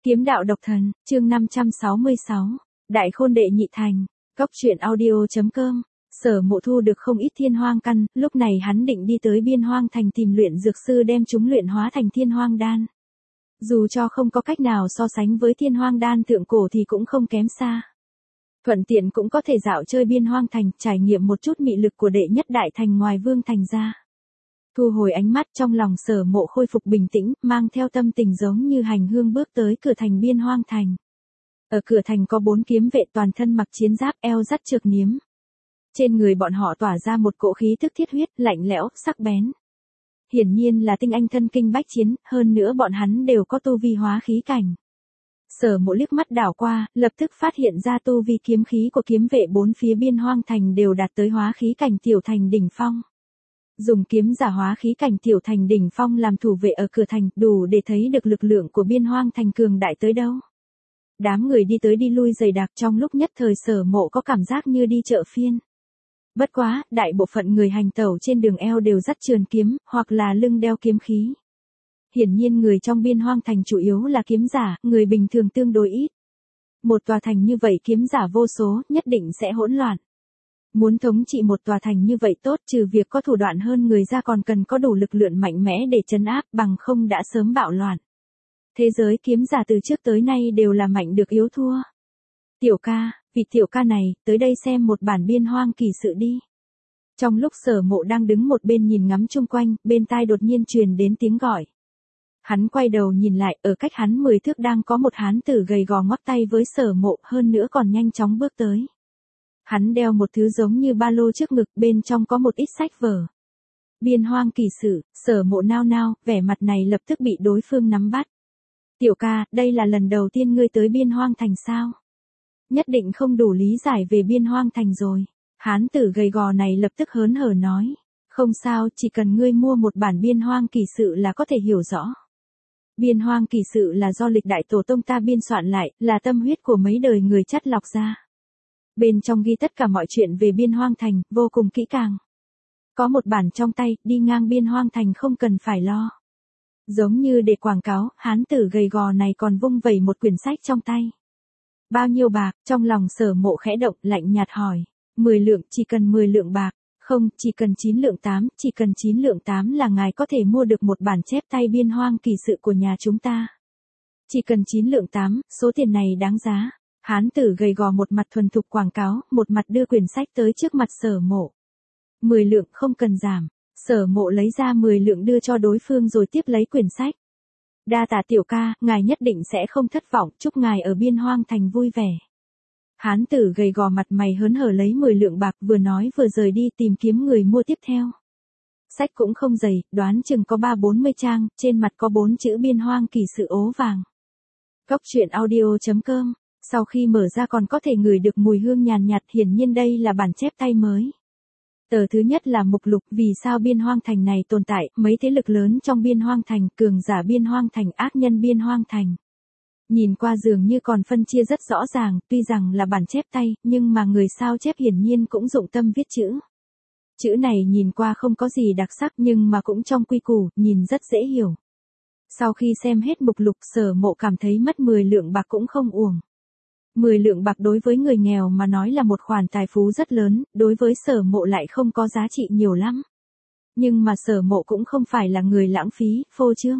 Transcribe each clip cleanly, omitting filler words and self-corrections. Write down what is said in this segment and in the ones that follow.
Kiếm đạo độc thần, chương 566, Đại Khôn đệ nhị thành, Cốc truyện audio.com. Sở Mộ thu được không ít thiên hoang căn, lúc này hắn định đi tới Biên Hoang thành tìm luyện dược sư đem chúng luyện hóa thành thiên hoang đan. Dù cho không có cách nào so sánh với thiên hoang đan thượng cổ thì cũng không kém xa. Thuận tiện cũng có thể dạo chơi Biên Hoang thành, trải nghiệm một chút mị lực của đệ nhất đại thành ngoài Vương thành ra. Thu hồi ánh mắt, trong lòng Sở Mộ khôi phục bình tĩnh, mang theo tâm tình giống như hành hương bước tới cửa thành Biên Hoang thành. Ở cửa thành có 4 kiếm vệ toàn thân mặc chiến giáp, eo dắt trược niếm. Trên người bọn họ tỏa ra một cỗ khí tức thiết huyết, lạnh lẽo, sắc bén. Hiển nhiên là tinh anh thân kinh bách chiến, hơn nữa bọn hắn đều có tu vi hóa khí cảnh. Sở Mộ liếc mắt đảo qua, lập tức phát hiện ra tu vi kiếm khí của kiếm vệ 4 phía Biên Hoang thành đều đạt tới hóa khí cảnh tiểu thành đỉnh phong. Dùng kiếm giả hóa khí cảnh tiểu thành đỉnh phong làm thủ vệ ở cửa thành, đủ để thấy được lực lượng của Biên Hoang thành cường đại tới đâu. Đám người đi tới đi lui dày đặc, trong lúc nhất thời Sở Mộ có cảm giác như đi chợ phiên. Bất quá, đại bộ phận người hành tẩu trên đường eo đều dắt trường kiếm, hoặc là lưng đeo kiếm khí. Hiển nhiên người trong Biên Hoang thành chủ yếu là kiếm giả, người bình thường tương đối ít. Một tòa thành như vậy kiếm giả vô số, nhất định sẽ hỗn loạn. Muốn thống trị một tòa thành như vậy tốt, trừ việc có thủ đoạn hơn người ra còn cần có đủ lực lượng mạnh mẽ để trấn áp, bằng không đã sớm bạo loạn. Thế giới kiếm giả từ trước tới nay đều là mạnh được yếu thua. Tiểu ca, vị tiểu ca này, tới đây xem một bản Biên Hoang kỳ sự đi. Trong lúc Sở Mộ đang đứng một bên nhìn ngắm chung quanh, bên tai đột nhiên truyền đến tiếng gọi. Hắn quay đầu nhìn lại, ở cách hắn 10 thước đang có một hán tử gầy gò ngoắc tay với Sở Mộ, hơn nữa còn nhanh chóng bước tới. Hắn đeo một thứ giống như ba lô trước ngực, bên trong có một ít sách vở. Biên Hoang kỳ sự, Sở Mộ nao nao, vẻ mặt này lập tức bị đối phương nắm bắt. Tiểu ca, đây là lần đầu tiên ngươi tới Biên Hoang thành sao? Nhất định không đủ lý giải về Biên Hoang thành rồi. Hán tử gầy gò này lập tức hớn hở nói. Không sao, chỉ cần ngươi mua một bản Biên Hoang kỳ sự là có thể hiểu rõ. Biên Hoang kỳ sự là do lịch đại tổ tông ta biên soạn lại, là tâm huyết của mấy đời người chắt lọc ra. Bên trong ghi tất cả mọi chuyện về Biên Hoang thành, vô cùng kỹ càng. Có một bản trong tay, đi ngang Biên Hoang thành không cần phải lo. Giống như để quảng cáo, hán tử gầy gò này còn vung vẩy một quyển sách trong tay. Bao nhiêu bạc? Trong lòng Sở Mộ khẽ động, lạnh nhạt hỏi. 10 lượng, chỉ cần 10 lượng bạc. Không, chỉ cần 9 lượng 8, chỉ cần 9 lượng 8 là ngài có thể mua được một bản chép tay Biên Hoang kỳ sự của nhà chúng ta. Chỉ cần 9 lượng 8, số tiền này đáng giá. Hán tử gầy gò một mặt thuần thục quảng cáo, một mặt đưa quyển sách tới trước mặt Sở Mộ. 10 lượng không cần giảm. Sở Mộ lấy ra 10 lượng đưa cho đối phương rồi tiếp lấy quyển sách. Đa tạ tiểu ca, ngài nhất định sẽ không thất vọng, chúc ngài ở Biên Hoang thành vui vẻ. Hán tử gầy gò mặt mày hớn hở lấy 10 lượng bạc, vừa nói vừa rời đi tìm kiếm người mua tiếp theo. Sách cũng không dày, đoán chừng có 3-40 trang, trên mặt có 4 chữ Biên Hoang kỳ sự ố vàng. Cốc truyện audio.com. Sau khi mở ra còn có thể ngửi được mùi hương nhàn nhạt, hiển nhiên đây là bản chép tay mới. Tờ thứ nhất là mục lục vì sao Biên Hoang thành này tồn tại, mấy thế lực lớn trong Biên Hoang thành, cường giả Biên Hoang thành, ác nhân Biên Hoang thành. Nhìn qua dường như còn phân chia rất rõ ràng, tuy rằng là bản chép tay, nhưng mà người sao chép hiển nhiên cũng dụng tâm viết chữ. Chữ này nhìn qua không có gì đặc sắc nhưng mà cũng trong quy củ, nhìn rất dễ hiểu. Sau khi xem hết mục lục, Sở Mộ cảm thấy mất 10 lượng bạc cũng không uổng. 10 lượng bạc đối với người nghèo mà nói là một khoản tài phú rất lớn, đối với Sở Mộ lại không có giá trị nhiều lắm. Nhưng mà Sở Mộ cũng không phải là người lãng phí, phô trương.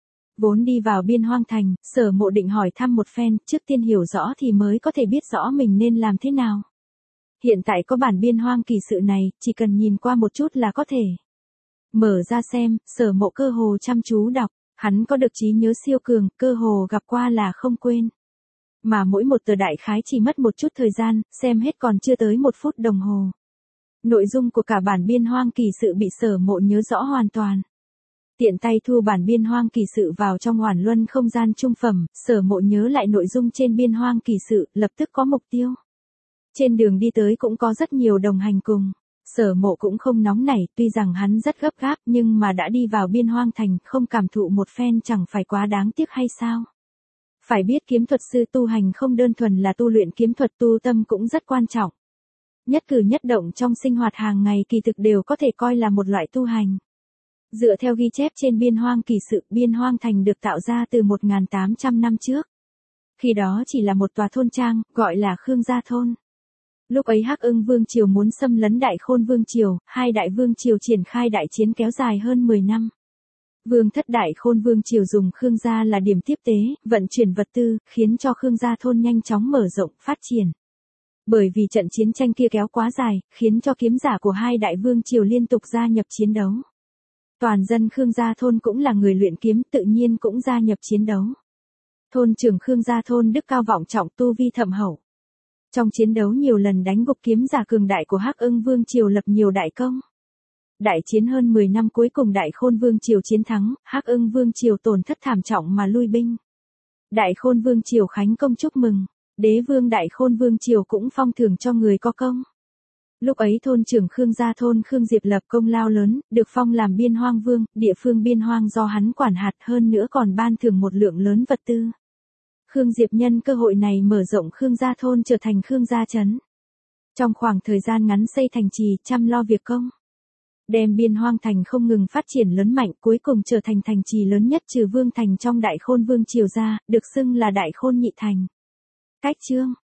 Vốn đi vào Biên Hoang thành, Sở Mộ định hỏi thăm một phen, trước tiên hiểu rõ thì mới có thể biết rõ mình nên làm thế nào. Hiện tại có bản Biên Hoang kỳ sự này, chỉ cần nhìn qua một chút là có thể. Mở ra xem, Sở Mộ cơ hồ chăm chú đọc, hắn có được trí nhớ siêu cường, cơ hồ gặp qua là không quên. Mà mỗi một tờ đại khái chỉ mất một chút thời gian, xem hết còn chưa tới 1 phút đồng hồ. Nội dung của cả bản Biên Hoang kỳ sự bị Sở Mộ nhớ rõ hoàn toàn. Tiện tay thu bản Biên Hoang kỳ sự vào trong Hoản Luân không gian trung phẩm, Sở Mộ nhớ lại nội dung trên Biên Hoang kỳ sự, lập tức có mục tiêu. Trên đường đi tới cũng có rất nhiều đồng hành cùng. Sở Mộ cũng không nóng nảy, tuy rằng hắn rất gấp gáp nhưng mà đã đi vào Biên Hoang thành, không cảm thụ một phen chẳng phải quá đáng tiếc hay sao? Phải biết kiếm thuật sư tu hành không đơn thuần là tu luyện kiếm thuật, tu tâm cũng rất quan trọng. Nhất cử nhất động trong sinh hoạt hàng ngày kỳ thực đều có thể coi là một loại tu hành. Dựa theo ghi chép trên Biên Hoang kỳ sự, Biên Hoang thành được tạo ra từ 1.800 năm trước. Khi đó chỉ là một tòa thôn trang, gọi là Khương Gia Thôn. Lúc ấy Hắc Ưng Vương Triều muốn xâm lấn Đại Khôn Vương Triều, hai đại vương triều triển khai đại chiến kéo dài hơn 10 năm. Vương thất Đại Khôn Vương Triều dùng Khương Gia là điểm tiếp tế, vận chuyển vật tư, khiến cho Khương Gia Thôn nhanh chóng mở rộng, phát triển. Bởi vì trận chiến tranh kia kéo quá dài, khiến cho kiếm giả của hai đại vương triều liên tục gia nhập chiến đấu. Toàn dân Khương Gia Thôn cũng là người luyện kiếm, tự nhiên cũng gia nhập chiến đấu. Thôn trưởng Khương Gia Thôn đức cao vọng trọng, tu vi thâm hậu. Trong chiến đấu nhiều lần đánh gục kiếm giả cường đại của Hắc Ưng Vương Triều, lập nhiều đại công. Đại chiến hơn 10 năm cuối cùng Đại Khôn Vương Triều chiến thắng, Hắc Ưng Vương Triều tổn thất thảm trọng mà lui binh. Đại Khôn Vương Triều khánh công chúc mừng, đế vương Đại Khôn Vương Triều cũng phong thưởng cho người có công. Lúc ấy thôn trưởng Khương Gia Thôn Khương Diệp lập công lao lớn, được phong làm biên hoang vương, địa phương biên hoang do hắn quản hạt, hơn nữa còn ban thưởng một lượng lớn vật tư. Khương Diệp nhân cơ hội này mở rộng Khương Gia Thôn trở thành Khương Gia Trấn. Trong khoảng thời gian ngắn xây thành trì, chăm lo việc công. Đem biên hoang thành không ngừng phát triển lớn mạnh, cuối cùng trở thành thành trì lớn nhất trừ Vương thành trong Đại Khôn Vương Triều ra, được xưng là Đại Khôn Nhị Thành. Cách chương